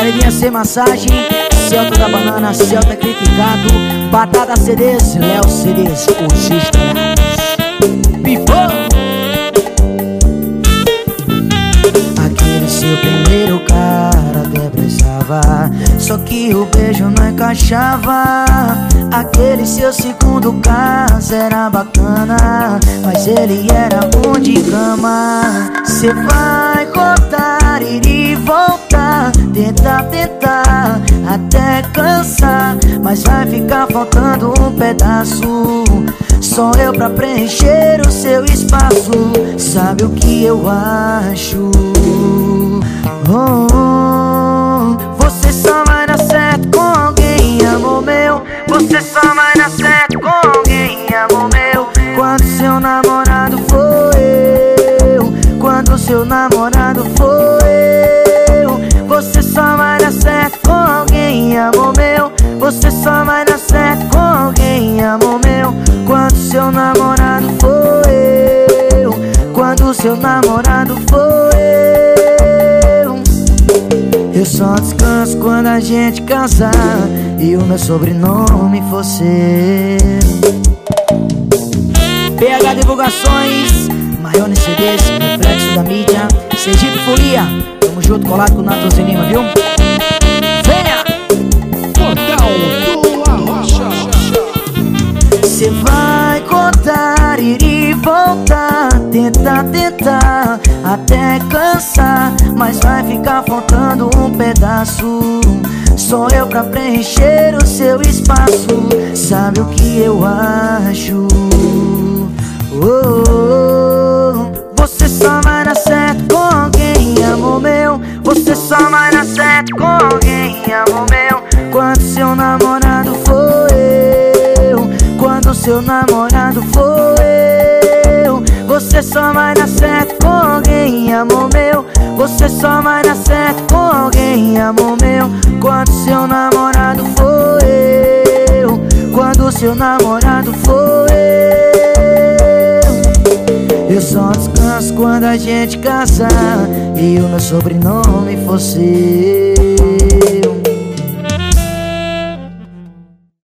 Academia Sem Massagem, Celta da Banana, Celta Criticado, Batata CDs, Léo CDs, os estourados. Pipô! Aquele seu primeiro cara até prestava, só que o beijo não encaixava. Aquele seu segundo caso era bacana, mas ele era bom de cama. Cê vai cortar, ir e voltar, tentar, até cansar, mas vai ficar faltando um pedaço. Só eu pra preencher o seu espaço. Sabe o que eu acho? Você só vai dar certo com alguém, amor meu. Você só vai dar certo com alguém, amor meu. Quando seu namorado for eu, quando seu namorado for eu. Você só vai dar certo com alguém, amor meu. Você só vai dar certo com alguém, amor meu. Quando seu namorado for eu, quando seu namorado for eu. Eu só descanso quando a gente casar e o meu sobrenome for seu. PH Divulgações, Maione CDs, Reflexo da Mídia, Sergipe Folia. Tamo junto, colado com o Nathãozinho Lima, viu? Venha! Portal do Arrocha. Cê vai contar, ir e voltar, tentar, até cansar, mas vai ficar faltando um pedaço. Só eu pra preencher o seu espaço. Sabe o que eu acho? Você só vai dar certo com alguém, amor meu. Você só vai dar certo com alguém, amor meu. Quando seu namorado for eu, quando seu namorado for eu. Você só vai dar certo com alguém, amor meu. Você só vai dar certo com alguém, amor meu. Quando seu namorado for eu, quando seu namorado for eu. Eu só descanso quando a gente casar e o meu sobrenome for seu.